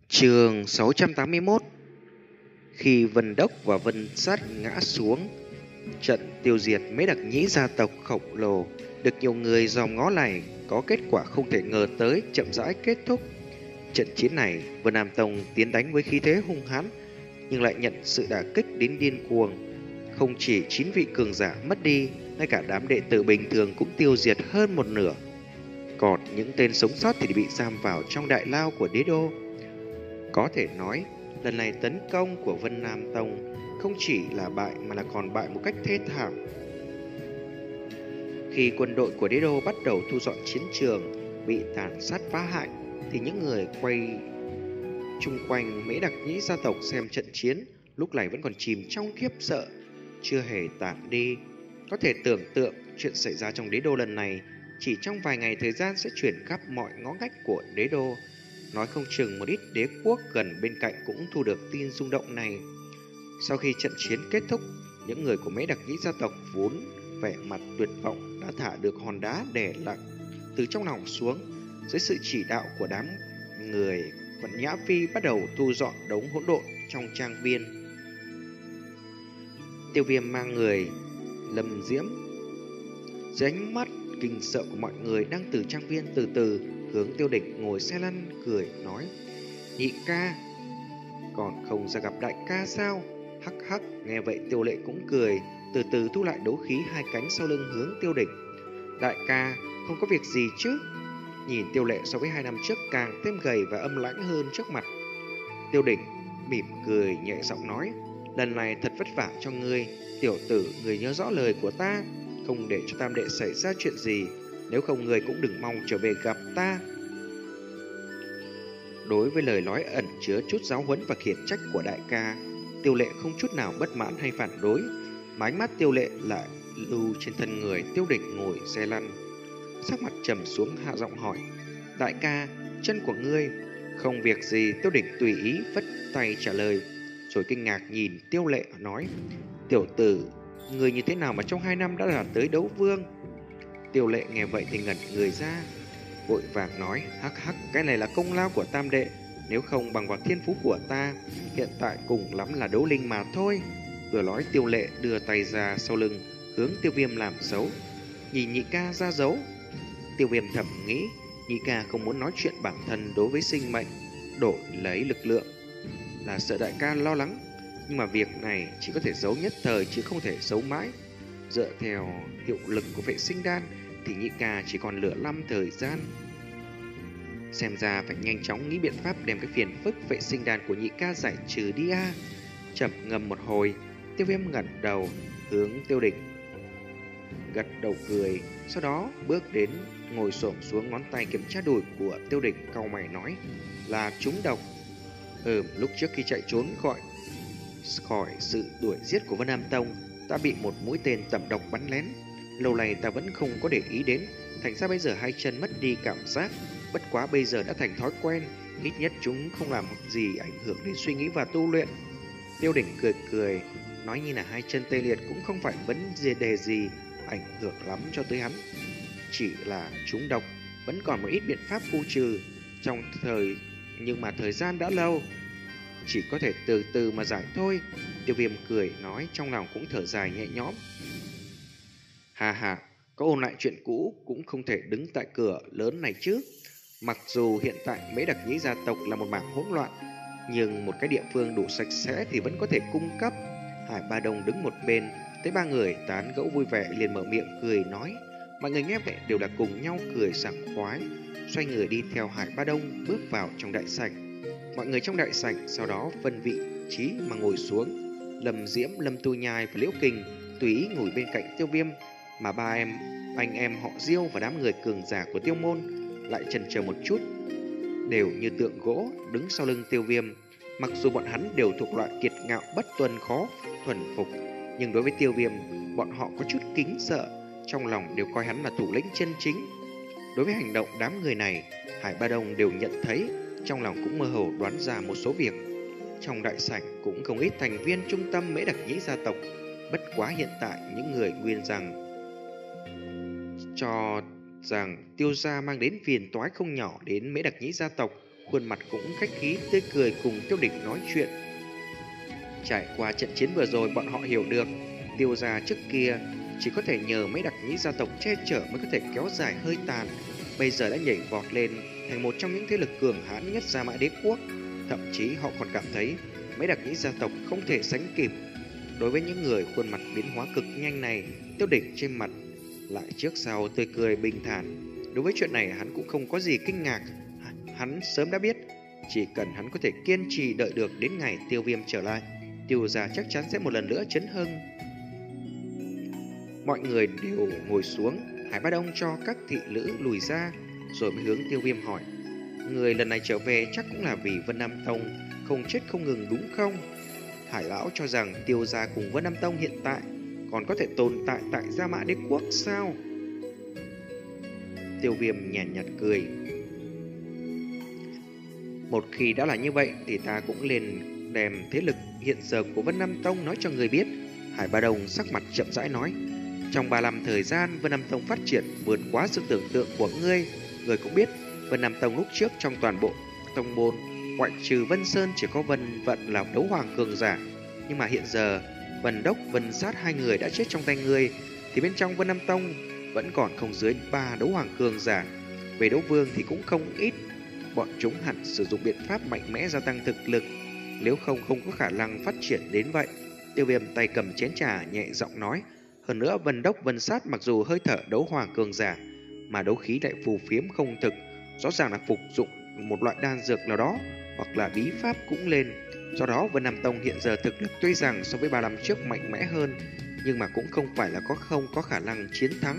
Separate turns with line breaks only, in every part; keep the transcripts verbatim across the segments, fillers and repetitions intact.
Chương sáu trăm tám mươi mốt. Khi Vân Đốc và Vân Sát ngã xuống, trận tiêu diệt mấy đặc nhĩ gia tộc khổng lồ được nhiều người dòm ngó này có kết quả không thể ngờ tới chậm rãi kết thúc. Trận chiến này, Vân Nam Tông tiến đánh với khí thế hung hãn nhưng lại nhận sự đả kích đến điên cuồng. Không chỉ chín vị cường giả mất đi, ngay cả đám đệ tử bình thường cũng tiêu diệt hơn một nửa. Còn những tên sống sót thì bị giam vào trong đại lao của đế đô. Có thể nói, lần này tấn công của Vân Nam Tông không chỉ là bại mà là còn bại một cách thê thảm. Khi quân đội của đế đô bắt đầu thu dọn chiến trường, bị tàn sát phá hại, thì những người quay chung quanh Mễ Đặc Nhĩ gia tộc xem trận chiến lúc này vẫn còn chìm trong khiếp sợ, chưa hề tản đi. Có thể tưởng tượng chuyện xảy ra trong đế đô lần này chỉ trong vài ngày thời gian sẽ chuyển khắp mọi ngõ ngách của đế đô. Nói không chừng một ít đế quốc gần bên cạnh cũng thu được tin rung động này. Sau khi trận chiến kết thúc, những người của Mễ Đặc Nhĩ gia tộc vốn vẻ mặt tuyệt vọng đã thả được hòn đá đè lặng từ trong lòng xuống. Dưới sự chỉ đạo của đám người, Vận Nhã Phi bắt đầu thu dọn đống hỗn độn trong trang viên. Tiêu Viêm mang người Lâm Diễm dưới ánh mắt kinh sợ của mọi người đang từ trang viên từ từ hướng Tiêu Địch ngồi xe lăn cười nói: "Nhị ca, còn không ra gặp đại ca sao?" Hắc hắc. Nghe vậy Tiêu Lệ cũng cười, từ từ thu lại đấu khí hai cánh sau lưng hướng Tiêu Địch. "Đại ca, không có việc gì chứ?" Nhìn Tiêu Lệ so với hai năm trước càng thêm gầy và âm lãnh hơn trước mặt. Tiêu Địch mỉm cười nhẹ giọng nói: "Lần này thật vất vả cho ngươi, tiểu tử, người nhớ rõ lời của ta, không để cho tam đệ xảy ra chuyện gì, nếu không người cũng đừng mong trở về gặp ta." Đối với lời nói ẩn chứa chút giáo huấn và khiển trách của đại ca, Tiêu Lệ không chút nào bất mãn hay phản đối, mà ánh mắt Tiêu Lệ lại lưu trên thân người Tiêu Địch ngồi xe lăn. Sắc mặt trầm xuống hạ giọng hỏi: "Đại ca, chân của ngươi?" "Không việc gì." Tiêu Địch tùy ý vất tay trả lời, rồi kinh ngạc nhìn Tiêu Lệ nói: "Tiểu tử, người như thế nào mà trong hai năm đã đạt tới đấu vương?" Tiêu Lệ nghe vậy thì ngẩn người ra, vội vàng nói: "Hắc hắc, cái này là công lao của tam đệ, nếu không bằng vào thiên phú của ta, hiện tại cùng lắm là đấu linh mà thôi." Vừa nói Tiêu Lệ đưa tay ra sau lưng, hướng Tiêu Viêm làm dấu. Nhìn nhị ca ra dấu. Tiêu Viêm thầm nghĩ, nhị ca không muốn nói chuyện bản thân đối với sinh mệnh, đổi lấy lực lượng, là sợ đại ca lo lắng. Nhưng mà việc này chỉ có thể giấu nhất thời chứ không thể giấu mãi. Dựa theo hiệu lực của vệ sinh đan thì nhị ca chỉ còn nửa năm thời gian. Xem ra phải nhanh chóng nghĩ biện pháp đem cái phiền phức vệ sinh đan của nhị ca giải trừ đi a. Chậm ngâm một hồi, Tiêu Viêm ngẩng đầu hướng Tiêu Địch gật đầu cười, sau đó bước đến ngồi xổm xuống, ngón tay kiểm tra đùi của Tiêu Địch, cau mày nói: "Là trúng độc." Ừm, lúc trước khi chạy trốn khỏi khỏi sự đuổi giết của Vân Nam Tông, ta bị một mũi tên tẩm độc bắn lén. Lâu nay ta vẫn không có để ý đến, thành ra bây giờ hai chân mất đi cảm giác. Bất quá bây giờ đã thành thói quen, ít nhất chúng không làm gì ảnh hưởng đến suy nghĩ và tu luyện. Tiêu Đỉnh cười cười, nói như là hai chân tê liệt cũng không phải vấn đề gì ảnh hưởng lắm cho tới hắn. Chỉ là trúng độc, vẫn còn một ít biện pháp khu trừ, trong thời nhưng mà thời gian đã lâu, chỉ có thể từ từ mà giải thôi. Tiêu Viêm cười nói, trong lòng cũng thở dài nhẹ nhõm. Hà hà, có ôn lại chuyện cũ cũng không thể đứng tại cửa lớn này chứ. Mặc dù hiện tại Mễ Đặc Nhĩ gia tộc là một mảng hỗn loạn, nhưng một cái địa phương đủ sạch sẽ thì vẫn có thể cung cấp. Hải Ba Đông đứng một bên, thấy ba người tán gẫu vui vẻ liền mở miệng cười nói. Mọi người nghe vậy đều là cùng nhau cười sảng khoái, xoay người đi theo Hải Ba Đông bước vào trong đại sảnh. Mọi người trong đại sảnh sau đó phân vị trí mà ngồi xuống. Lâm Diễm, Lâm Tu Nhai và Liễu Kình tùy ý ngồi bên cạnh Tiêu Viêm, mà ba em anh em họ Diêu và đám người cường giả của Tiêu môn lại chần chờ một chút, đều như tượng gỗ đứng sau lưng Tiêu Viêm. Mặc dù bọn hắn đều thuộc loại kiệt ngạo bất tuân, khó thuần phục, nhưng đối với Tiêu Viêm, bọn họ có chút kính sợ, trong lòng đều coi hắn là thủ lĩnh chân chính. Đối với hành động đám người này, Hải Ba Đông đều nhận thấy, trong lòng cũng mơ hồ đoán ra một số việc. Trong đại sảnh cũng không ít thành viên trung tâm Mễ Đặc Nhĩ gia tộc, bất quá hiện tại những người nguyên rằng cho rằng Tiêu gia mang đến phiền toái không nhỏ đến Mễ Đặc Nhĩ gia tộc, khuôn mặt cũng khách khí tươi cười cùng Tiêu Địch nói chuyện. Trải qua trận chiến vừa rồi, bọn họ hiểu được Tiêu gia trước kia chỉ có thể nhờ mấy đặc nhĩ gia tộc che chở mới có thể kéo dài hơi tàn, bây giờ đã nhảy vọt lên thành một trong những thế lực cường hãn nhất Gia Mã Đế quốc. Thậm chí họ còn cảm thấy mấy đặc nhĩ gia tộc không thể sánh kịp. Đối với những người khuôn mặt biến hóa cực nhanh này, Tiêu Địch trên mặt lại trước sau tươi cười bình thản. Đối với chuyện này hắn cũng không có gì kinh ngạc. Hắn sớm đã biết, chỉ cần hắn có thể kiên trì đợi được đến ngày Tiêu Viêm trở lại, Tiêu gia chắc chắn sẽ một lần nữa chấn hưng. Mọi người đều ngồi xuống, Hải Bá Đông cho các thị nữ lùi ra, rồi mới hướng Tiêu Viêm hỏi: người lần này trở về chắc cũng là vì Vân Nam Tông không chết không ngừng đúng không? Hải lão cho rằng Tiêu gia cùng Vân Nam Tông hiện tại còn có thể tồn tại tại Gia Mã Đế quốc sao? Tiêu Viêm nhàn nhạt, nhạt cười: một khi đã là như vậy thì ta cũng lên đem thế lực hiện giờ của Vân Nam Tông nói cho người biết. Hải Bá Đông sắc mặt chậm rãi nói: trong ba năm thời gian, Vân Nam Tông phát triển vượt quá sự tưởng tượng của ngươi. Ngươi cũng biết, Vân Nam Tông lúc trước trong toàn bộ tông môn, ngoại trừ Vân Sơn chỉ có Vân Vận là đấu hoàng cường giả. Nhưng mà hiện giờ, Vân Đốc, Vân Sát hai người đã chết trong tay ngươi, thì bên trong Vân Nam Tông vẫn còn không dưới ba đấu hoàng cường giả. Về đấu vương thì cũng không ít. Bọn chúng hẳn sử dụng biện pháp mạnh mẽ gia tăng thực lực, nếu không không có khả năng phát triển đến vậy. Tiêu Viêm tay cầm chén trà nhẹ giọng nói: hơn nữa Vân Đốc, Vân Sát mặc dù hơi thở đấu hoàng cường giả, mà đấu khí đại phù phiếm không thực, rõ ràng là phục dụng một loại đan dược nào đó, hoặc là bí pháp cũng lên. Do đó Vân Nam Tông hiện giờ thực lực tuy rằng so với ba năm trước mạnh mẽ hơn, nhưng mà cũng không phải là có không có khả năng chiến thắng.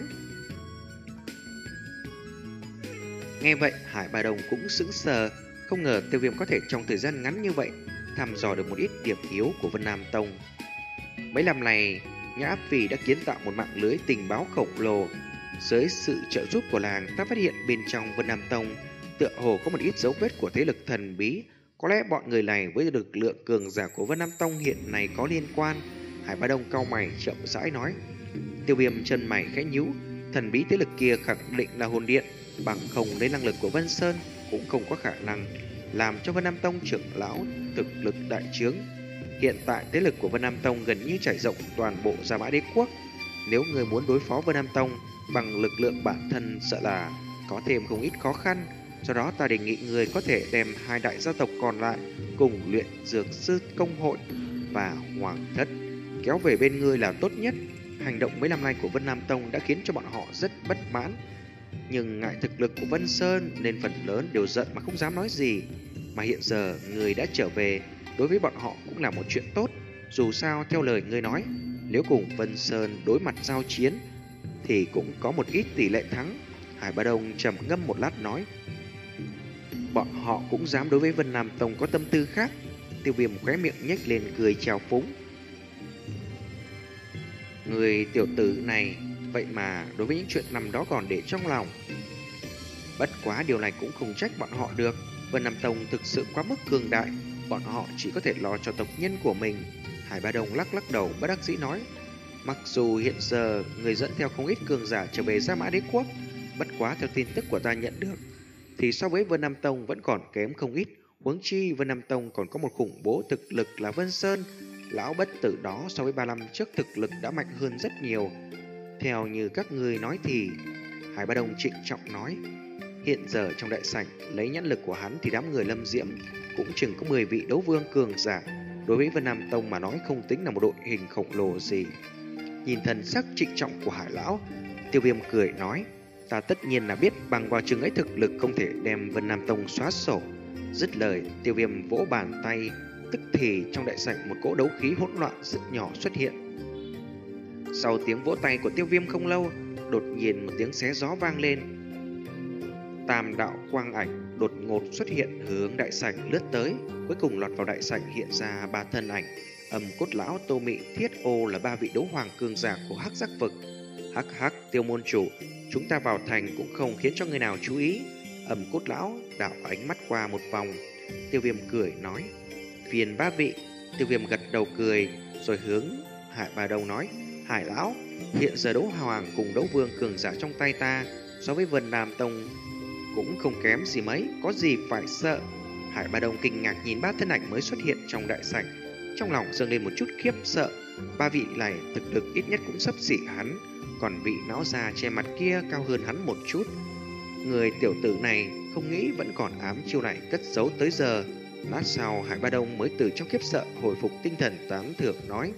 Nghe vậy, Hải Bá Đông cũng sững sờ, không ngờ Tiêu Viêm có thể trong thời gian ngắn như vậy thăm dò được một ít điểm yếu của Vân Nam Tông. Mấy năm này, Nhã Phi đã kiến tạo một mạng lưới tình báo khổng lồ. Dưới sự trợ giúp của làng, ta phát hiện bên trong Vân Nam Tông tựa hồ có một ít dấu vết của thế lực thần bí. Có lẽ bọn người này với lực lượng cường giả của Vân Nam Tông hiện nay có liên quan. Hải Bá Đông cau mày chậm rãi nói. Tiêu Viêm chân mày khẽ nhíu. Thần bí thế lực kia khẳng định là hồn điện, bằng không lấy năng lực của Vân Sơn cũng không có khả năng làm cho Vân Nam Tông trưởng lão thực lực đại trướng. Hiện tại thế lực của Vân Nam Tông gần như trải rộng toàn bộ Gia Mã Đế quốc. Nếu người muốn đối phó Vân Nam Tông bằng lực lượng bản thân, sợ là có thêm không ít khó khăn. Do đó ta đề nghị người có thể đem hai đại gia tộc còn lại cùng luyện dược sư công hội và hoàng thất kéo về bên ngươi là tốt nhất. Hành động mấy năm nay của Vân Nam Tông đã khiến cho bọn họ rất bất mãn, nhưng ngại thực lực của Vân Sơn nên phần lớn đều giận mà không dám nói gì. Mà hiện giờ người đã trở về, đối với bọn họ cũng là một chuyện tốt. Dù sao theo lời ngươi nói, nếu cùng Vân Sơn đối mặt giao chiến thì cũng có một ít tỷ lệ thắng. Hải Bá Đông trầm ngâm một lát nói: bọn họ cũng dám đối với Vân Nam Tông có tâm tư khác. Tiêu Viêm khóe miệng nhếch lên cười chào phúng. Người tiểu tử này vậy mà đối với những chuyện năm đó còn để trong lòng. Bất quá điều này cũng không trách bọn họ được. Vân Nam Tông thực sự quá mức cường đại, bọn họ chỉ có thể lo cho tộc nhân của mình. Hải Bá Đông lắc lắc đầu bất đắc dĩ nói: mặc dù hiện giờ người dẫn theo không ít cường giả trở về Gia Mã Đế quốc, bất quá theo tin tức của ta nhận được thì so với Vân Nam Tông vẫn còn kém không ít. Huống chi Vân Nam Tông còn có một khủng bố thực lực là Vân Sơn. Lão bất tử đó so với ba năm trước thực lực đã mạnh hơn rất nhiều. Theo như các người nói thì, Hải Bá Đông trịnh trọng nói, hiện giờ trong đại sảnh lấy nhãn lực của hắn thì đám người Lâm Diễm cũng chừng có mười vị đấu vương cường giả. Đối với Vân Nam Tông mà nói không tính là một đội hình khổng lồ gì. Nhìn thần sắc trịnh trọng của Hải lão, Tiêu Viêm cười nói: ta tất nhiên là biết bằng vào chừng ấy thực lực không thể đem Vân Nam Tông xóa sổ. Dứt lời, Tiêu Viêm vỗ bàn tay, tức thì trong đại sảnh một cỗ đấu khí hỗn loạn rất nhỏ xuất hiện. Sau tiếng vỗ tay của Tiêu Viêm không lâu, đột nhiên một tiếng xé gió vang lên. Tam đạo quang ảnh đột ngột xuất hiện hướng đại sảnh lướt tới, cuối cùng lọt vào đại sảnh hiện ra ba thân ảnh. Âm Cốt lão, Tô Mị, Thiết Ô là ba vị đấu hoàng cường giả của Hắc Giác vực. Hắc hắc, Tiêu môn chủ, chúng ta vào thành cũng không khiến cho người nào chú ý. Âm Cốt lão đảo ánh mắt qua một vòng. Tiêu Viêm cười nói: phiền ba vị. Tiêu Viêm gật đầu cười, rồi hướng Hải Bá Đông nói: Hải lão, hiện giờ đấu hoàng cùng đấu vương cường giả trong tay ta so với Vân Nam Tông cũng không kém gì mấy, có gì phải sợ. Hải Ba Đông kinh ngạc nhìn ba thân ảnh mới xuất hiện trong đại sảnh, trong lòng dâng lên một chút khiếp sợ. Ba vị này thực lực ít nhất cũng xấp xỉ hắn, còn vị lão già che mặt kia cao hơn hắn một chút. Người tiểu tử này không nghĩ vẫn còn ám chiêu này cất giấu tới giờ. Lát sau Hải Ba Đông mới từ trong khiếp sợ hồi phục tinh thần, tán thưởng nói.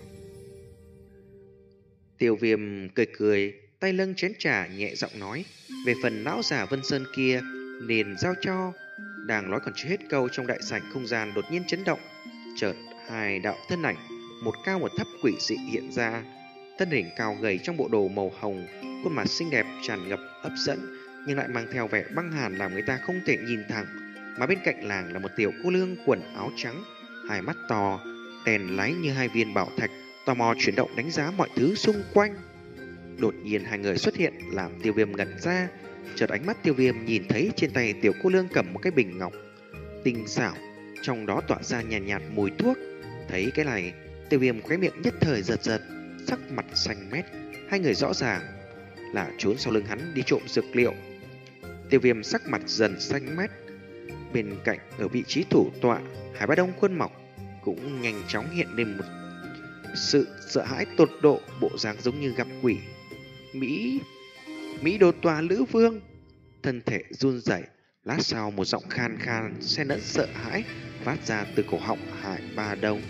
Tiêu Viêm cười cười, tay lưng chén trà, nhẹ giọng nói, về phần lão già Vân Sơn kia nên giao cho. Đang nói còn chưa hết câu, trong đại sảnh không gian đột nhiên chấn động, chợt hai đạo thân ảnh, một cao một thấp quỷ dị hiện ra. Thân hình cao gầy trong bộ đồ màu hồng, khuôn mặt xinh đẹp tràn ngập hấp dẫn, nhưng lại mang theo vẻ băng hàn làm người ta không thể nhìn thẳng. Mà bên cạnh làng là một tiểu cô nương quần áo trắng, hai mắt to, đèn láy như hai viên bảo thạch, tò mò chuyển động đánh giá mọi thứ xung quanh. Đột nhiên hai người xuất hiện làm Tiêu Viêm ngẩn ra. Chợt ánh mắt Tiêu Viêm nhìn thấy trên tay tiểu cô nương cầm một cái bình ngọc tinh xảo, trong đó tỏa ra nhàn nhạt, nhạt mùi thuốc. Thấy cái này, Tiêu Viêm khóe miệng nhất thời giật giật, sắc mặt xanh mét. Hai người rõ ràng là trốn sau lưng hắn đi trộm dược liệu. Tiêu Viêm sắc mặt dần xanh mét. Bên cạnh ở vị trí thủ tọa, Hải Ba Đông khuôn mọc cũng nhanh chóng hiện lên một sự sợ hãi tột độ, bộ dáng giống như gặp quỷ. Mỹ Mỹ Đô Tòa Lữ Vương, thân thể run rẩy. Lát sau một giọng khan khan xen lẫn sợ hãi phát ra từ cổ họng Hải Ba Đông.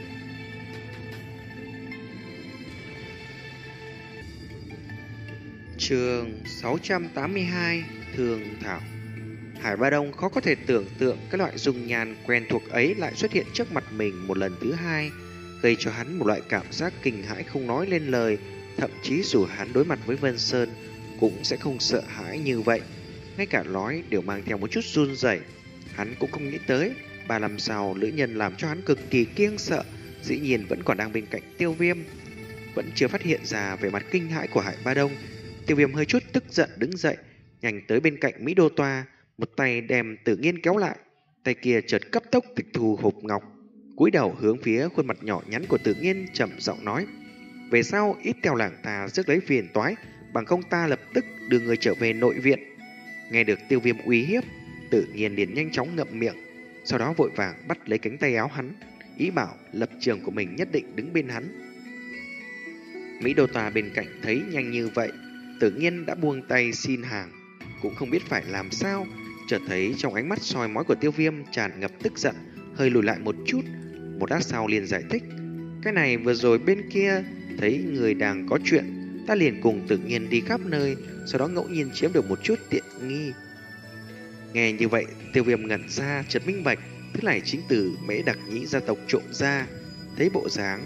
Chương sáu trăm tám mươi hai, Thương Thảo. Hải Ba Đông khó có thể tưởng tượng cái loại dung nhan quen thuộc ấy lại xuất hiện trước mặt mình một lần thứ hai, gây cho hắn một loại cảm giác kinh hãi không nói lên lời. Thậm chí dù hắn đối mặt với Vân Sơn cũng sẽ không sợ hãi như vậy, ngay cả nói đều mang theo một chút run rẩy. Hắn cũng không nghĩ tới ba năm sau nữ nhân làm cho hắn cực kỳ kiêng sợ dĩ nhiên vẫn còn đang bên cạnh Tiêu Viêm. Vẫn chưa phát hiện ra về mặt kinh hãi của Hải Ba Đông, Tiêu Viêm hơi chút tức giận đứng dậy, nhanh tới bên cạnh Mỹ Đô Toa, một tay đem Tử Nghiên kéo lại, tay kia chợt cấp tốc tịch thu hộp ngọc, cúi đầu hướng phía khuôn mặt nhỏ nhắn của Tử Nghiên trầm giọng nói: về sau ít theo làng ta rước lấy phiền toái, bằng không ta lập tức đưa người trở về nội viện. Nghe được Tiêu Viêm uy hiếp, Tử Nghiên liền nhanh chóng ngậm miệng, sau đó vội vàng bắt lấy cánh tay áo hắn, ý bảo lập trường của mình nhất định đứng bên hắn. Mỹ Đô Tòa bên cạnh thấy nhanh như vậy, Tử Nghiên đã buông tay xin hàng, cũng không biết phải làm sao. Chợt thấy trong ánh mắt soi mói của Tiêu Viêm tràn ngập tức giận, hơi lùi lại một chút. Một lát sau liền giải thích: cái này vừa rồi bên kia thấy người đang có chuyện, ta liền cùng Tử Nghiên đi khắp nơi, sau đó ngẫu nhiên chiếm được một chút tiện nghi. Nghe như vậy, Tiêu Viêm ngẩn ra, chợt minh bạch, thứ này chính từ Mễ Đặc Nhĩ gia tộc trộm ra. Thấy bộ dáng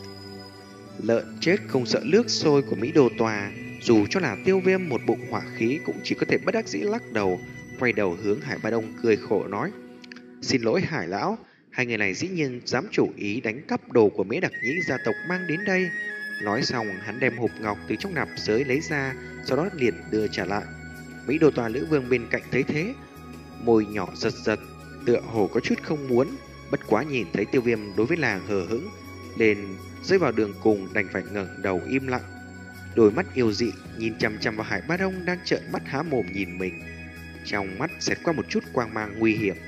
lợn chết không sợ nước sôi của Mỹ Đô Tòa, dù cho là Tiêu Viêm một bụng hỏa khí cũng chỉ có thể bất đắc dĩ lắc đầu, quay đầu hướng Hải Ba Đông cười khổ nói: xin lỗi Hải lão, hai người này dĩ nhiên dám chủ ý đánh cắp đồ của Mễ Đặc Nhĩ gia tộc mang đến đây. Nói xong, hắn đem hộp ngọc từ trong nạp giới lấy ra, sau đó liền đưa trả lại. Mỹ Đô Tòa Lữ Vương bên cạnh thấy thế, môi nhỏ giật giật, tựa hồ có chút không muốn. Bất quá nhìn thấy Tiêu Viêm đối với làng hờ hững, nên rơi vào đường cùng đành phải ngẩng đầu im lặng. Đôi mắt yêu dị nhìn chằm chằm vào Hải Ba Đông đang trợn mắt há mồm nhìn mình, trong mắt xẹt qua một chút quang mang nguy hiểm.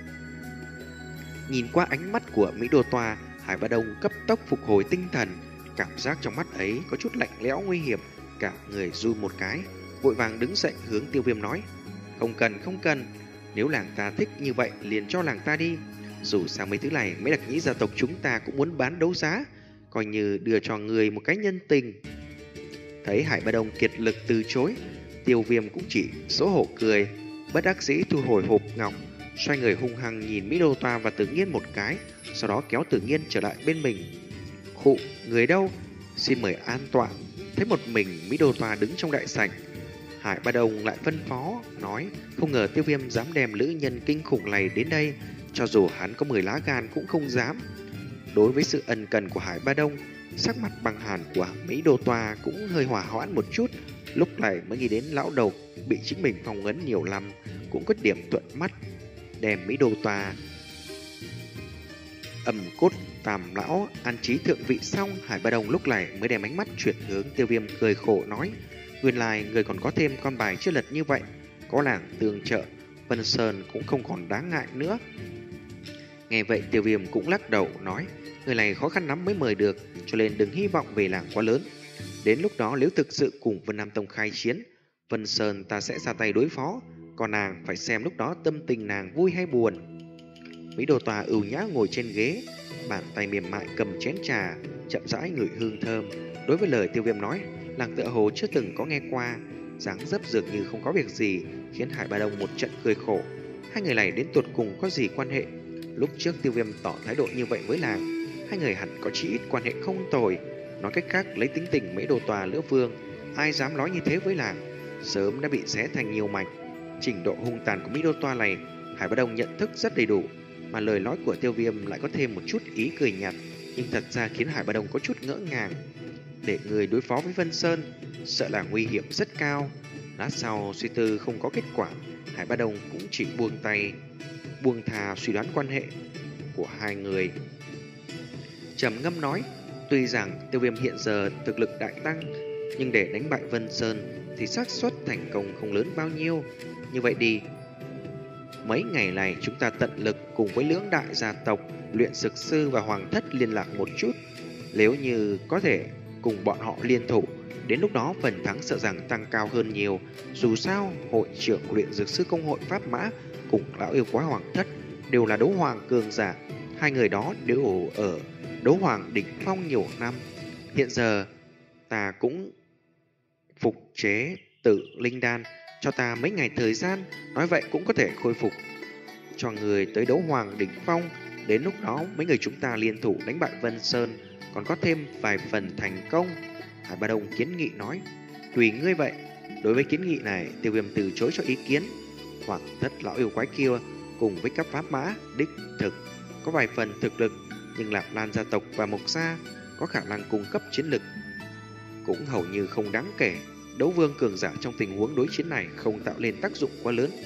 Nhìn qua ánh mắt của Mỹ Đô Tòa, Hải Ba Đông cấp tốc phục hồi tinh thần, cảm giác trong mắt ấy có chút lạnh lẽo nguy hiểm, cả người run một cái, vội vàng đứng dậy hướng Tiêu Viêm nói: không cần, không cần, nếu làng ta thích như vậy liền cho làng ta đi. Dù sao mấy thứ này Mễ Đặc Nhĩ gia tộc chúng ta cũng muốn bán đấu giá, coi như đưa cho người một cái nhân tình. Thấy Hải Ba Đông kiệt lực từ chối, Tiêu Viêm cũng chỉ xấu hổ cười, bất đắc dĩ thu hồi hộp ngọc, xoay người hung hăng nhìn Mỹ Đô Toa và Tử Nghiên một cái, sau đó kéo Tử Nghiên trở lại bên mình. Khụ, người đâu? Xin mời an tọa. Thấy một mình Mỹ Đô Toa đứng trong đại sảnh, Hải Ba Đông lại phân phó nói: không ngờ Tiêu Viêm dám đem nữ nhân kinh khủng này đến đây, cho dù hắn có mười lá gan cũng không dám. Đối với sự ân cần của Hải Ba Đông, sắc mặt băng hàn của Mỹ Đô Toa cũng hơi hỏa hoãn một chút. Lúc này mới nghĩ đến lão đầu bị chính mình phong ấn nhiều năm, cũng có điểm thuận mắt. Đem Mỹ Đô Toa ẩm cốt Tam lão an trí thượng vị xong, Hải Ba Đông lúc này mới đem ánh mắt chuyển hướng Tiêu Viêm, cười khổ nói: nguyên lai người còn có thêm con bài chưa lật như vậy, có làng tương trợ, Vân Sơn cũng không còn đáng ngại nữa. Nghe vậy Tiêu Viêm cũng lắc đầu nói, người này khó khăn lắm mới mời được, cho nên đừng hy vọng về làng quá lớn. Đến lúc đó nếu thực sự cùng Vân Nam Tông khai chiến, Vân Sơn ta sẽ ra tay đối phó, còn nàng phải xem lúc đó tâm tình nàng vui hay buồn. Mỹ Đồ Tòa ưu nhã ngồi trên ghế, bàn tay mềm mại cầm chén trà, chậm rãi ngửi hương thơm. Đối với lời Tiêu Viêm nói, nàng tựa hồ chưa từng có nghe qua, dáng dấp dường như không có việc gì, khiến Hải Ba Đông một trận cười khổ. Hai người này đến tuột cùng có gì quan hệ? Lúc trước Tiêu Viêm tỏ thái độ như vậy với nàng, hai người hẳn có chí ít quan hệ không tồi. Nói cách khác, lấy tính tình Mỹ Đồ Tòa Lữ Vương, ai dám nói như thế với nàng, sớm đã bị xé thành nhiều mảnh. Trình độ hung tàn của Mỹ Đô Toa này, Hải Ba Đông nhận thức rất đầy đủ, mà lời nói của Tiêu Viêm lại có thêm một chút ý cười nhạt, nhưng thật ra khiến Hải Ba Đông có chút ngỡ ngàng. Để người đối phó với Vân Sơn, sợ là nguy hiểm rất cao. Lát sau suy tư không có kết quả, Hải Ba Đông cũng chỉ buông tay, buông thà suy đoán quan hệ của hai người. Trầm ngâm nói, tuy rằng Tiêu Viêm hiện giờ thực lực đại tăng, nhưng để đánh bại Vân Sơn thì xác suất thành công không lớn bao nhiêu. Như vậy đi, mấy ngày này chúng ta tận lực cùng với lưỡng đại gia tộc, luyện dược sư và hoàng thất liên lạc một chút. Nếu như có thể cùng bọn họ liên thủ, đến lúc đó phần thắng sợ rằng tăng cao hơn nhiều. Dù sao, hội trưởng luyện dược sư công hội Pháp Mã cùng lão yêu quái hoàng thất đều là đấu hoàng cường giả. Hai người đó đều ở đấu hoàng đỉnh phong nhiều năm. Hiện giờ ta cũng phục chế tự linh đan, cho ta mấy ngày thời gian, nói vậy cũng có thể khôi phục cho người tới đấu hoàng đỉnh phong. Đến lúc đó mấy người chúng ta liên thủ đánh bại Vân Sơn, còn có thêm vài phần thành công. Hải Ba Đông kiến nghị nói, tùy ngươi vậy. Đối với kiến nghị này, Tiêu Viêm từ chối cho ý kiến. Hoàng thất lão yêu quái kia cùng với các Pháp Mã đích thực có vài phần thực lực, nhưng Lạp Lan gia tộc và Mộc gia có khả năng cung cấp chiến lực cũng hầu như không đáng kể. Đấu vương cường giả trong tình huống đối chiến này không tạo lên tác dụng quá lớn.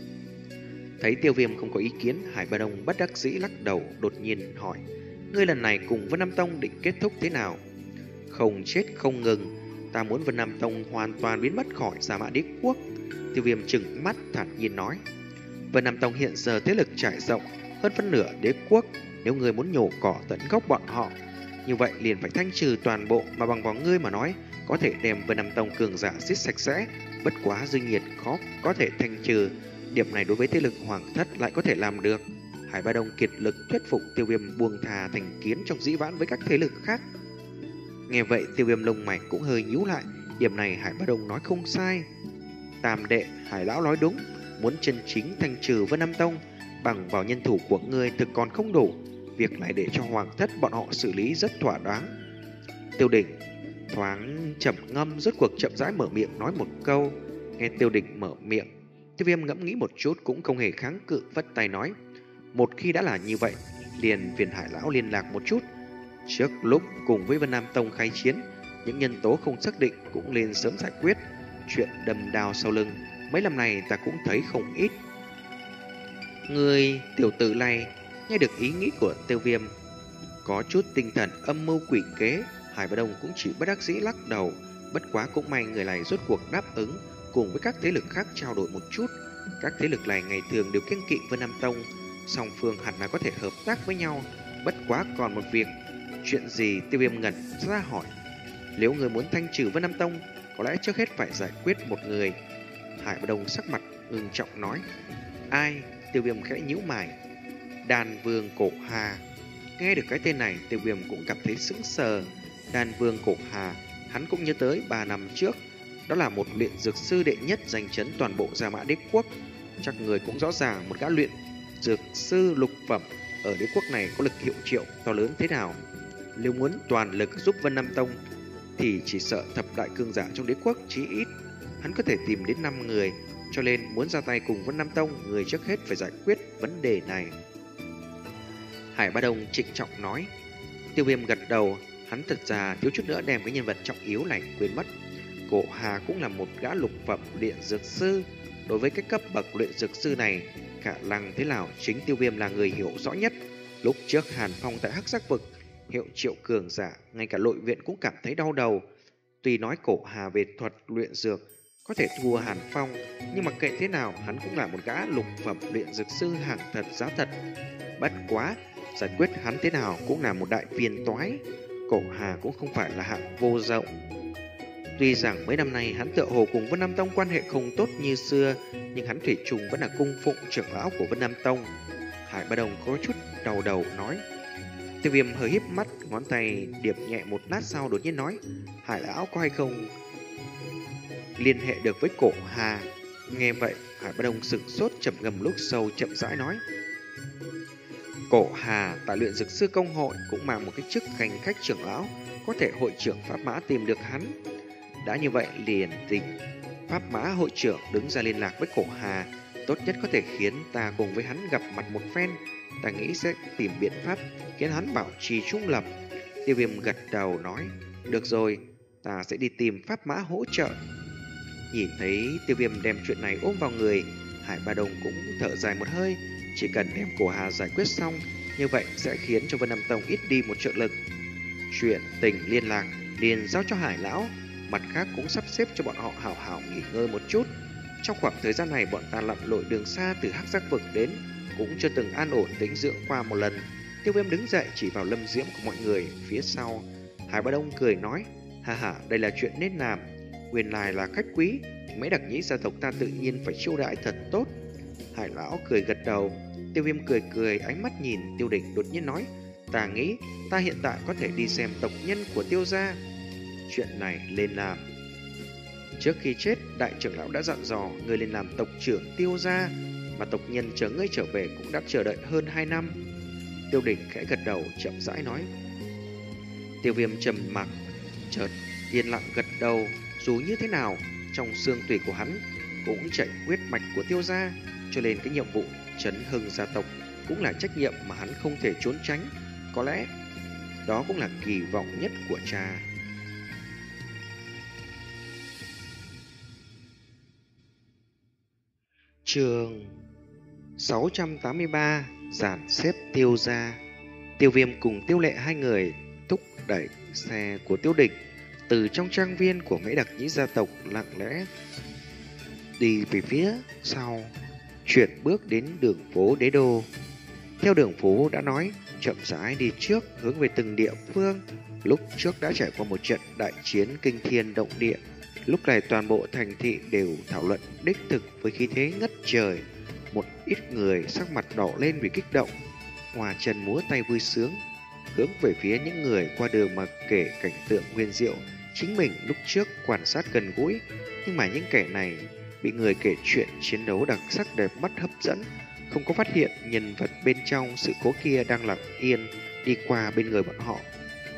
Thấy Tiêu Viêm không có ý kiến, Hải Ba Đông bất đắc dĩ lắc đầu, đột nhiên hỏi, ngươi lần này cùng Vân Nam Tông định kết thúc thế nào? Không chết không ngừng, ta muốn Vân Nam Tông hoàn toàn biến mất khỏi Gia Mã Đế Quốc. Tiêu Viêm trừng mắt thản nhiên nói, Vân Nam Tông hiện giờ thế lực trải rộng hơn phân nửa đế quốc, nếu ngươi muốn nhổ cỏ tận gốc bọn họ, như vậy liền phải thanh trừ toàn bộ, mà bằng vào ngươi mà nói, có thể đem Vân Nam Tông cường giả giết sạch sẽ, bất quá duy nhiệt khó có thể thanh trừ. Điểm này đối với thế lực hoàng thất lại có thể làm được. Hải Ba Đông kiệt lực thuyết phục Tiêu Viêm buông thà thành kiến trong dĩ vãng với các thế lực khác. Nghe vậy Tiêu Viêm lông mày cũng hơi nhíu lại, điểm này Hải Ba Đông nói không sai. Tam đệ, Hải lão nói đúng, muốn chân chính thanh trừ Vân Nam Tông, bằng vào nhân thủ của ngươi thực còn không đủ, việc này để cho hoàng thất bọn họ xử lý rất thỏa đáng. Tiêu Đỉnh thoáng chậm ngâm, rốt cuộc chậm rãi mở miệng nói một câu. Nghe Tiêu Đỉnh mở miệng, Tiêu Viêm ngẫm nghĩ một chút cũng không hề kháng cự, vất tay nói, một khi đã là như vậy, liền phiền Hải lão liên lạc một chút. Trước lúc cùng với Vân Nam Tông khai chiến, những nhân tố không xác định cũng nên sớm giải quyết. Chuyện đâm đao sau lưng, mấy năm này ta cũng thấy không ít. Người tiểu tử này nghe được ý nghĩ của Tiêu Viêm, có chút tinh thần âm mưu quỷ kế. Hải Ba Đông cũng chỉ bất đắc dĩ lắc đầu. Bất quá cũng may người này rốt cuộc đáp ứng, cùng với các thế lực khác trao đổi một chút. Các thế lực này ngày thường đều kiêng kỵ Vân Nam Tông, song phương hẳn là có thể hợp tác với nhau. Bất quá còn một việc. Chuyện gì? Tiêu Viêm ngẩn ra hỏi. Nếu người muốn thanh trừ Vân Nam Tông, có lẽ trước hết phải giải quyết một người. Hải Ba Đông sắc mặt ngưng trọng nói, ai? Tiêu Viêm khẽ nhíu mày. Đan Vương Cổ Hà. Nghe được cái tên này, Tiêu Viêm cũng cảm thấy sững sờ. Đan Vương Cổ Hà, hắn cũng nhớ tới ba năm trước, đó là một luyện dược sư đệ nhất danh chấn toàn bộ Gia Mã Đế Quốc. Chắc người cũng rõ ràng một gã luyện dược sư lục phẩm ở đế quốc này có lực hiệu triệu to lớn thế nào. Nếu muốn toàn lực giúp Vân Nam Tông thì chỉ sợ thập đại cường giả trong đế quốc chí ít hắn có thể tìm đến năm người, cho nên muốn ra tay cùng Vân Nam Tông, người trước hết phải giải quyết vấn đề này. Hải Ba Đông trịnh trọng nói. Tiêu Viêm gật đầu, hắn thật ra thiếu chút nữa đem cái nhân vật trọng yếu này quên mất. Cổ Hà cũng là một gã lục phẩm luyện dược sư. Đối với cái cấp bậc luyện dược sư này, khả năng thế nào chính Tiêu Viêm là người hiểu rõ nhất. Lúc trước Hàn Phong tại Hắc Sắc Vực hiệu triệu cường giả, ngay cả nội viện cũng cảm thấy đau đầu. Tuy nói Cổ Hà về thuật luyện dược có thể thua Hàn Phong, nhưng mà kệ thế nào hắn cũng là một gã lục phẩm luyện dược sư hàng thật giá thật. Bất quá, giải quyết hắn thế nào cũng là một đại phiền toái. Cổ Hà cũng không phải là hạng vô dụng. Tuy rằng mấy năm nay hắn tựa hồ cùng Vân Nam Tông quan hệ không tốt như xưa, nhưng hắn thủy chung vẫn là cung phụng trưởng lão của Vân Nam Tông. Hải Ba Đồng có chút đầu đầu nói. Tiêu Viêm hơi híp mắt, ngón tay điệp nhẹ một lát sau đột nhiên nói, Hải lão có hay không liên hệ được với Cổ Hà? Nghe vậy, Hải Ba Đồng sửng sốt, trầm ngâm lúc sâu chậm rãi nói, Cổ Hà tại luyện dược sư công hội cũng mang một cái chức hành khách trưởng lão, có thể hội trưởng Pháp Mã tìm được hắn. Đã như vậy liền tình Pháp Mã hội trưởng đứng ra liên lạc với Cổ Hà, tốt nhất có thể khiến ta cùng với hắn gặp mặt một phen. Ta nghĩ sẽ tìm biện pháp khiến hắn bảo trì trung lập. Tiêu Viêm gật đầu nói, được rồi, ta sẽ đi tìm Pháp Mã hỗ trợ. Nhìn thấy Tiêu Viêm đem chuyện này ôm vào người, Hải Ba Đồng cũng thở dài một hơi. Chỉ cần đem Cổ Hà giải quyết xong, như vậy sẽ khiến cho Vân Nam Tông ít đi một trợ lực. Chuyện tình liên lạc liền giao cho Hải lão, mặt khác cũng sắp xếp cho bọn họ hảo hảo nghỉ ngơi một chút. Trong khoảng thời gian này bọn ta lặn lội đường xa từ Hắc Giác vực đến, cũng chưa từng an ổn tĩnh dưỡng qua một lần. Tiêu Viêm đứng dậy chỉ vào lâm diễm của mọi người phía sau. Hải Ba Đông cười nói, ha ha, đây là chuyện nên làm. Nguyên lai là khách quý, mấy đặc nhĩ gia tộc ta tự nhiên phải chiêu đãi thật tốt. Hải lão cười gật đầu. Tiêu Viêm cười cười, ánh mắt nhìn Tiêu Đỉnh đột nhiên nói, ta nghĩ ta hiện tại có thể đi xem tộc nhân của Tiêu gia. Chuyện này lên làm. Trước khi chết, đại trưởng lão đã dặn dò người lên làm tộc trưởng Tiêu gia, mà tộc nhân chờ ngươi trở về cũng đã chờ đợi hơn hai năm. Tiêu Đỉnh khẽ gật đầu chậm rãi nói. Tiêu Viêm trầm mặc, chợt yên lặng gật đầu. Dù như thế nào, trong xương tủy của hắn cũng chảy huyết mạch của Tiêu gia, cho nên cái nhiệm vụ trấn hưng gia tộc cũng là trách nhiệm mà hắn không thể trốn tránh. Có lẽ đó cũng là kỳ vọng nhất của cha. Chương sáu trăm tám mươi ba, dàn xếp Tiêu gia. Tiêu Viêm cùng Tiêu Lệ hai người thúc đẩy xe của Tiêu Đỉnh từ trong trang viên của mấy đặc nhĩ gia tộc lặng lẽ đi về phía sau, chuyển bước đến đường phố Đế Đô. Theo đường phố đã nói, chậm rãi đi trước hướng về từng địa phương. Lúc trước đã trải qua một trận đại chiến kinh thiên động địa. Lúc này toàn bộ thành thị đều thảo luận đích thực với khí thế ngất trời. Một ít người sắc mặt đỏ lên vì kích động, hòa chân múa tay vui sướng, hướng về phía những người qua đường mà kể cảnh tượng nguyên diệu chính mình lúc trước quan sát gần gũi. Nhưng mà những kẻ này bị người kể chuyện chiến đấu đặc sắc đẹp mắt hấp dẫn, không có phát hiện nhân vật bên trong sự cố kia đang lặng yên đi qua bên người bọn họ.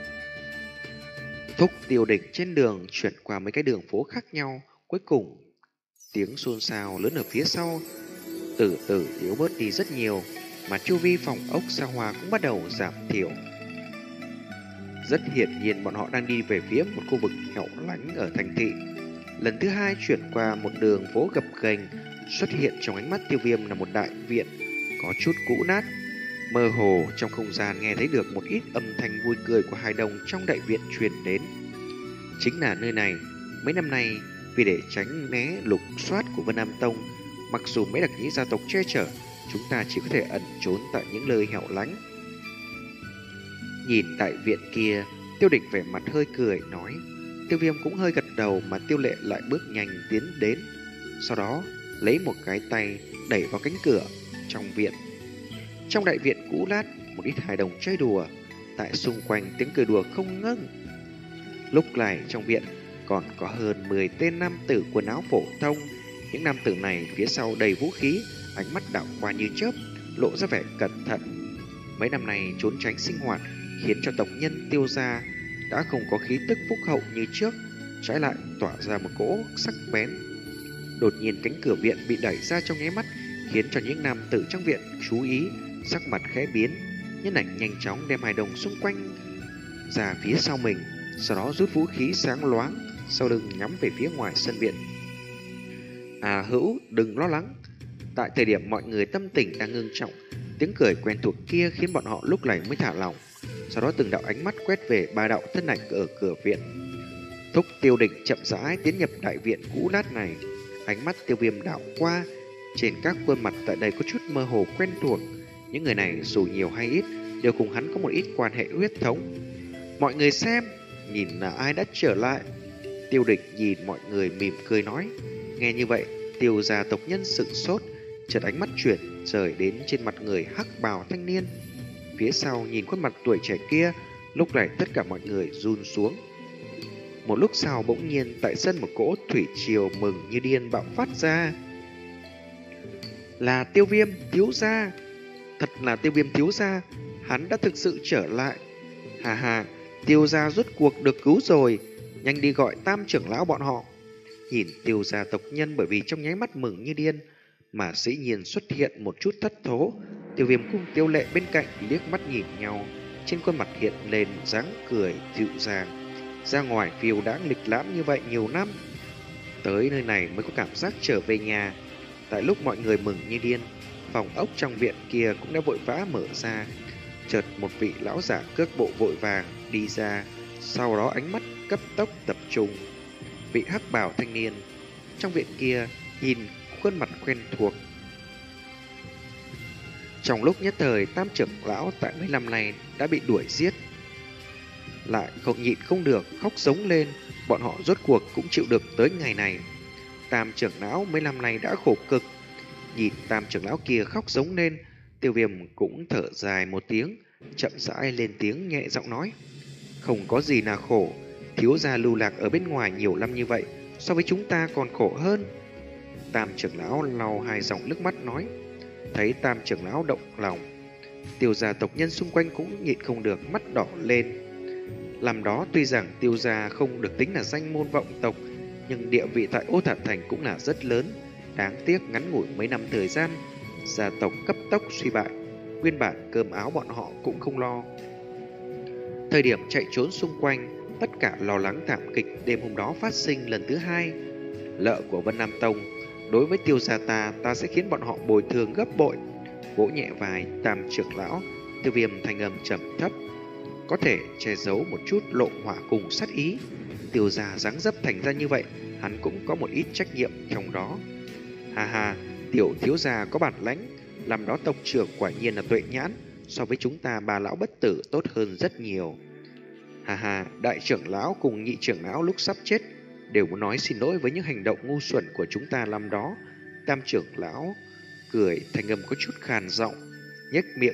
Thúc Tiêu Đỉnh trên đường chuyển qua mấy cái đường phố khác nhau, cuối cùng tiếng xôn xao lớn ở phía sau từ từ yếu bớt đi rất nhiều, mà chu vi phòng ốc xa hoa cũng bắt đầu giảm thiểu. Rất hiển nhiên bọn họ đang đi về phía một khu vực hẻo lánh ở thành thị. Lần thứ hai chuyển qua một đường phố gập ghềnh, xuất hiện trong ánh mắt Tiêu Viêm là một đại viện có chút cũ nát. Mơ hồ trong không gian nghe thấy được một ít âm thanh vui cười của hài đồng trong đại viện truyền đến. Chính là nơi này, mấy năm nay vì để tránh né lục soát của Vân Nam Tông, mặc dù mấy đặc nhĩ gia tộc che chở, chúng ta chỉ có thể ẩn trốn tại những nơi hẻo lánh. Nhìn đại viện kia, Tiêu Đỉnh vẻ mặt hơi cười nói. Tiêu Viêm cũng hơi gật đầu, mà Tiêu Lệ lại bước nhanh tiến đến, sau đó lấy một cái tay đẩy vào cánh cửa trong viện. Trong đại viện cũ nát, một ít hài đồng chơi đùa, tại xung quanh tiếng cười đùa không ngưng. Lúc này trong viện còn có hơn mười tên nam tử quần áo phổ thông. Những nam tử này phía sau đầy vũ khí, ánh mắt đảo qua như chớp, lộ ra vẻ cẩn thận. Mấy năm nay trốn tránh sinh hoạt khiến cho tộc nhân Tiêu gia đã không có khí tức phúc hậu như trước, trái lại tỏa ra một cỗ sắc bén. Đột nhiên cánh cửa viện bị đẩy ra trong nháy mắt, khiến cho những nam tử trong viện chú ý, sắc mặt khẽ biến. Nhân ảnh nhanh chóng đem hài đồng xung quanh ra phía sau mình, sau đó rút vũ khí sáng loáng, sau lưng nhắm về phía ngoài sân viện. À Hữu, đừng lo lắng. Tại thời điểm mọi người tâm tình đang ngưng trọng, tiếng cười quen thuộc kia khiến bọn họ lúc này mới thả lỏng. Sau đó từng đạo ánh mắt quét về ba đạo thân ảnh ở cửa viện. Thúc Tiêu Đỉnh chậm rãi tiến nhập đại viện cũ nát này. Ánh mắt Tiêu Viêm đảo qua, trên các khuôn mặt tại đây có chút mơ hồ quen thuộc. Những người này dù nhiều hay ít đều cùng hắn có một ít quan hệ huyết thống. Mọi người xem, nhìn là ai đã trở lại. Tiêu Đỉnh nhìn mọi người mỉm cười nói. Nghe như vậy, Tiêu gia tộc nhân sững sốt, chợt ánh mắt chuyển rời đến trên mặt người hắc bào thanh niên. Phía sau nhìn khuôn mặt tuổi trẻ kia, lúc này tất cả mọi người run xuống. Một lúc sau bỗng nhiên tại sân một cỗ thủy triều mừng như điên bạo phát ra. Là Tiêu Viêm thiếu gia, thật là Tiêu Viêm thiếu gia, hắn đã thực sự trở lại. Hà hà, Tiêu gia rốt cuộc được cứu rồi, nhanh đi gọi Tam trưởng lão bọn họ. Nhìn Tiêu gia tộc nhân bởi vì trong nháy mắt mừng như điên mà dĩ nhiên xuất hiện một chút thất thố. Tiêu Viêm cùng Tiêu Lệ bên cạnh liếc mắt nhìn nhau, trên khuôn mặt hiện lên dáng cười dịu dàng. Ra ngoài phiêu đãng lịch lãm như vậy nhiều năm, tới nơi này mới có cảm giác trở về nhà. Tại lúc mọi người mừng như điên, phòng ốc trong viện kia cũng đã vội vã mở ra. Chợt một vị lão giả cước bộ vội vàng đi ra, sau đó ánh mắt cấp tốc tập trung. Vị hắc bào thanh niên trong viện kia nhìn khuôn mặt quen thuộc. Trong lúc nhất thời, Tam trưởng lão tại mấy năm nay đã bị đuổi giết, lại không nhịn không được khóc giống lên. Bọn họ rốt cuộc cũng chịu được tới ngày này. Tam trưởng lão mấy năm nay đã khổ cực. Nhìn Tam trưởng lão kia khóc giống lên, Tiêu Viêm cũng thở dài một tiếng, chậm rãi lên tiếng nhẹ giọng nói. Không có gì là khổ, thiếu gia lưu lạc ở bên ngoài nhiều năm như vậy, so với chúng ta còn khổ hơn. Tam trưởng lão lau hai dòng nước mắt nói. Thấy Tam trưởng lão động lòng, Tiêu gia tộc nhân xung quanh cũng nhịn không được mắt đỏ lên. Làm đó tuy rằng Tiêu gia không được tính là danh môn vọng tộc, nhưng địa vị tại Ô Thản Thành cũng là rất lớn. Đáng tiếc ngắn ngủi mấy năm thời gian, gia tộc cấp tốc suy bại, nguyên bản cơm áo bọn họ cũng không lo. Thời điểm chạy trốn xung quanh, tất cả lo lắng thảm kịch đêm hôm đó phát sinh lần thứ hai. Lợ của Vân Nam Tông, đối với Tiêu gia ta, ta sẽ khiến bọn họ bồi thường gấp bội. Vỗ nhẹ vai Tam trưởng lão, Tiêu Viêm thanh âm trầm thấp, có thể che giấu một chút lộ hỏa cùng sát ý. Tiêu gia dáng dấp thành ra như vậy, hắn cũng có một ít trách nhiệm trong đó. Hà hà, tiểu thiếu gia có bản lãnh, làm đó tộc trưởng quả nhiên là tuệ nhãn, so với chúng ta bà lão bất tử tốt hơn rất nhiều. Hà hà, đại trưởng lão cùng nhị trưởng lão lúc sắp chết đều muốn nói xin lỗi với những hành động ngu xuẩn của chúng ta năm đó. Tam trưởng lão cười thanh âm có chút khàn giọng, nhếch miệng.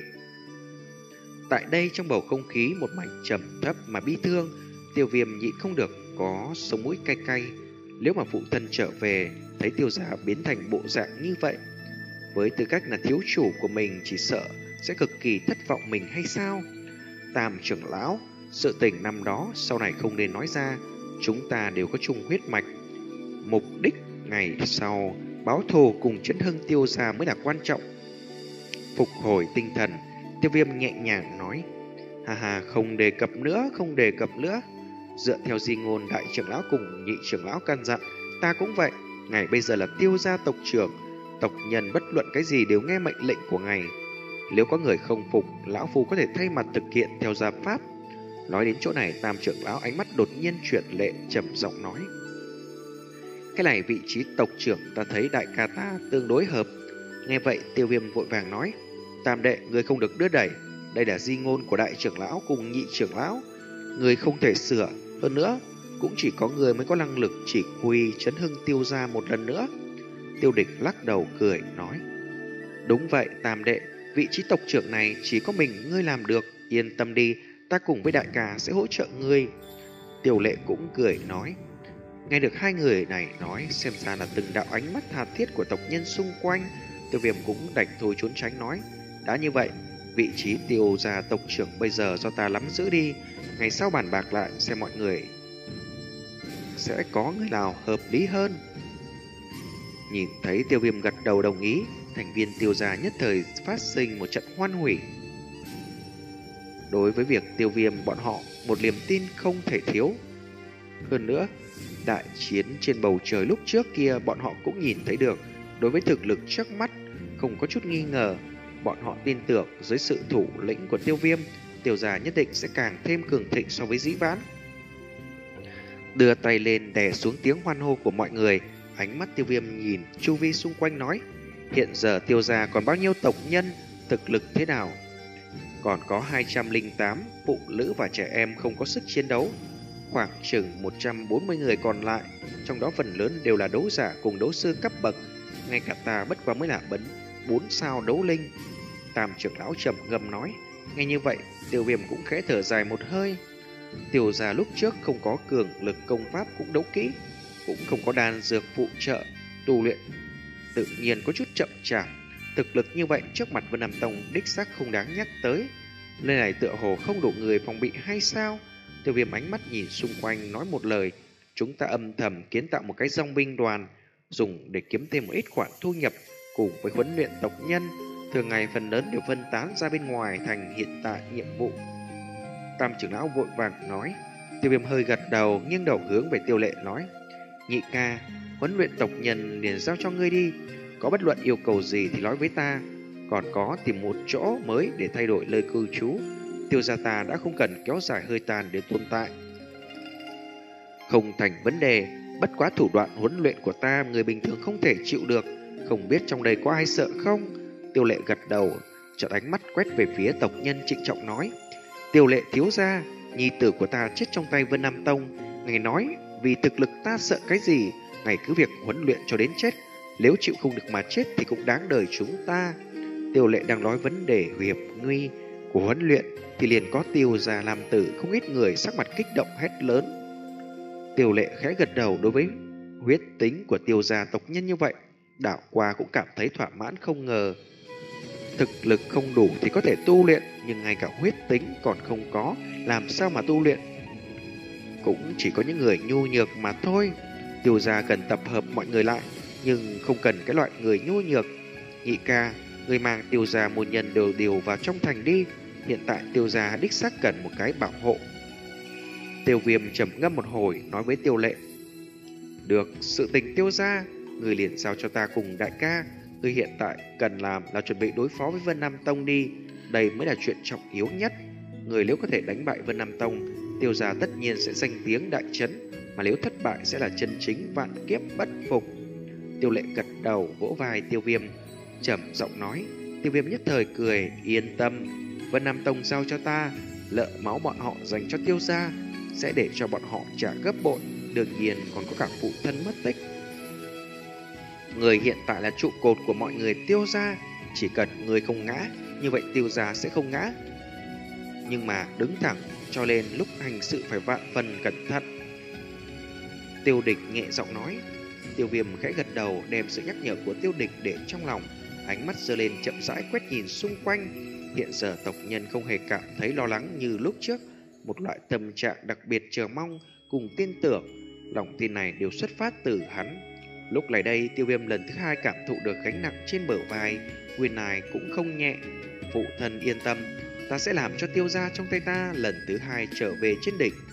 Tại đây trong bầu không khí một mảnh trầm thấp mà bi thương, Tiêu Viêm nhịn không được có sống mũi cay cay. Nếu mà phụ thân trở về thấy Tiêu gia biến thành bộ dạng như vậy, với tư cách là thiếu chủ của mình, chỉ sợ sẽ cực kỳ thất vọng mình hay sao? Tam trưởng lão, sự tình năm đó sau này không nên nói ra, chúng ta đều có chung huyết mạch. Mục đích ngày sau báo thù cùng chấn hưng Tiêu gia mới là quan trọng. Phục hồi tinh thần, Tiêu Viêm nhẹ nhàng nói. Hà hà, không đề cập nữa, không đề cập nữa. Dựa theo di ngôn đại trưởng lão cùng nhị trưởng lão căn dặn, ta cũng vậy. Ngài bây giờ là Tiêu gia tộc trưởng, tộc nhân bất luận cái gì đều nghe mệnh lệnh của ngài. Nếu có người không phục, lão phu có thể thay mặt thực hiện theo gia pháp. Nói đến chỗ này, Tam trưởng lão ánh mắt đột nhiên chuyển lệ, trầm giọng nói. Cái này vị trí tộc trưởng ta thấy đại ca ta tương đối hợp. Nghe vậy Tiêu Viêm vội vàng nói. Tam đệ, người không được đưa đẩy. Đây là di ngôn của đại trưởng lão cùng nhị trưởng lão, người không thể sửa. Hơn nữa, cũng chỉ có người mới có năng lực chỉ huy chấn hưng Tiêu gia một lần nữa. Tiêu Địch lắc đầu cười nói. Đúng vậy Tam đệ, vị trí tộc trưởng này chỉ có mình ngươi làm được. Yên tâm đi, ta cùng với đại ca sẽ hỗ trợ ngươi. Tiêu Lệ cũng cười nói. Nghe được hai người này nói, xem ra là từng đạo ánh mắt tha thiết của tộc nhân xung quanh, Tiêu Viêm cũng đành thôi trốn tránh nói. Đã như vậy, vị trí Tiêu gia tộc trưởng bây giờ do ta nắm giữ đi. Ngày sau bàn bạc lại xem mọi người sẽ có người nào hợp lý hơn. Nhìn thấy Tiêu Viêm gật đầu đồng ý, thành viên Tiêu gia nhất thời phát sinh một trận hoan hỉ. Đối với việc Tiêu Viêm, bọn họ một niềm tin không thể thiếu. Hơn nữa, đại chiến trên bầu trời lúc trước kia bọn họ cũng nhìn thấy được. Đối với thực lực trước mắt, không có chút nghi ngờ. Bọn họ tin tưởng dưới sự thủ lĩnh của Tiêu Viêm, Tiêu gia nhất định sẽ càng thêm cường thịnh so với dĩ vãng. đưa tay lên đè xuống tiếng hoan hô của mọi người. Ánh mắt Tiêu Viêm nhìn chu vi xung quanh nói: hiện giờ Tiêu gia còn bao nhiêu tộc nhân, thực lực thế nào? Còn có hai trăm lẻ tám phụ nữ và trẻ em không có sức chiến đấu, khoảng chừng một trăm bốn mươi người còn lại, trong đó phần lớn đều là đấu giả cùng đấu sư cấp bậc, ngay cả ta bất quá mới là bấn bốn sao đấu linh. Tam trưởng lão trầm ngâm nói. Nghe như vậy, Tiêu Viêm cũng khẽ thở dài một hơi. Tiêu gia lúc trước không có cường lực công pháp cũng đấu kỹ, cũng không có đan dược phụ trợ tu luyện, tự nhiên có chút chậm chạp. Thực lực như vậy trước mặt Vân Nam Tông đích xác không đáng nhắc tới. Nơi này tựa hồ không đủ người phòng bị hay sao? Tiêu Viêm ánh mắt nhìn xung quanh nói một lời: chúng ta âm thầm kiến tạo một cái dòng binh đoàn, dùng để kiếm thêm một ít khoản thu nhập, cùng với huấn luyện tộc nhân. Thường ngày phần lớn đều phân tán ra bên ngoài thành hiện tại nhiệm vụ. Tam trưởng lão vội vàng nói. Tiêu Viêm hơi gật đầu, nghiêng đầu hướng về Tiêu Lệ nói: nhị ca, huấn luyện tộc nhân liền giao cho ngươi đi, có bất luận yêu cầu gì thì nói với ta. Còn có tìm một chỗ mới để thay đổi nơi cư trú. Tiêu gia ta đã không cần kéo dài hơi tàn để tồn tại. Không thành vấn đề, bất quá thủ đoạn huấn luyện của ta người bình thường không thể chịu được. Không biết trong đây có ai sợ không? Tiêu Lệ gật đầu, chợt ánh mắt quét về phía tộc nhân trịnh trọng nói: Tiêu Lệ thiếu gia, nhi tử của ta chết trong tay Vân Nam Tông. Ngài nói vì thực lực ta sợ cái gì, ngài cứ việc huấn luyện cho đến chết. Nếu chịu không được mà chết thì cũng đáng đời chúng ta. Tiêu Lệ đang nói vấn đề hiểm nguy của huấn luyện thì liền có Tiêu gia làm tử, không ít người sắc mặt kích động hét lớn. Tiêu Lệ khẽ gật đầu. Đối với huyết tính của Tiêu gia tộc nhân như vậy, đảo qua cũng cảm thấy thỏa mãn. Không ngờ thực lực không đủ thì có thể tu luyện, nhưng ngay cả huyết tính còn không có, làm sao mà tu luyện? Cũng chỉ có những người nhu nhược mà thôi. Tiêu gia cần tập hợp mọi người lại, nhưng không cần cái loại người nhu nhược. Nhị ca, người mang Tiêu gia môn nhân đều điều vào trong thành đi. Hiện tại Tiêu gia đích xác cần một cái bảo hộ. Tiêu Viêm trầm ngâm một hồi, nói với Tiêu Lệ: được, sự tình Tiêu gia, người liền giao cho ta cùng đại ca. Người hiện tại cần làm là chuẩn bị đối phó với Vân Nam Tông đi. Đây mới là chuyện trọng yếu nhất. Người nếu có thể đánh bại Vân Nam Tông, Tiêu gia tất nhiên sẽ danh tiếng đại chấn, mà nếu thất bại sẽ là chân chính vạn kiếp bất phục. Tiêu Lệ gật đầu vỗ vai Tiêu Viêm, trầm giọng nói. Tiêu Viêm nhất thời cười: yên tâm, Vân Nam Tông giao cho ta, lợ máu bọn họ dành cho Tiêu gia sẽ để cho bọn họ trả gấp bội. Đương nhiên còn có cả phụ thân mất tích. Người hiện tại là trụ cột của mọi người Tiêu gia, chỉ cần người không ngã, như vậy Tiêu gia sẽ không ngã. Nhưng mà đứng thẳng, cho nên lúc hành sự phải vạn phần cẩn thận. Tiêu Địch nhẹ giọng nói. Tiêu Viêm khẽ gật đầu, đem sự nhắc nhở của Tiêu Địch để trong lòng, ánh mắt giơ lên chậm rãi quét nhìn xung quanh. Hiện giờ tộc nhân không hề cảm thấy lo lắng như lúc trước, một loại tâm trạng đặc biệt chờ mong cùng tin tưởng. Lòng tin này đều xuất phát từ hắn. Lúc này đây, Tiêu Viêm lần thứ hai cảm thụ được gánh nặng trên bờ vai, quyền này cũng không nhẹ. Phụ thân yên tâm, ta sẽ làm cho Tiêu gia trong tay ta lần thứ hai trở về trên đỉnh.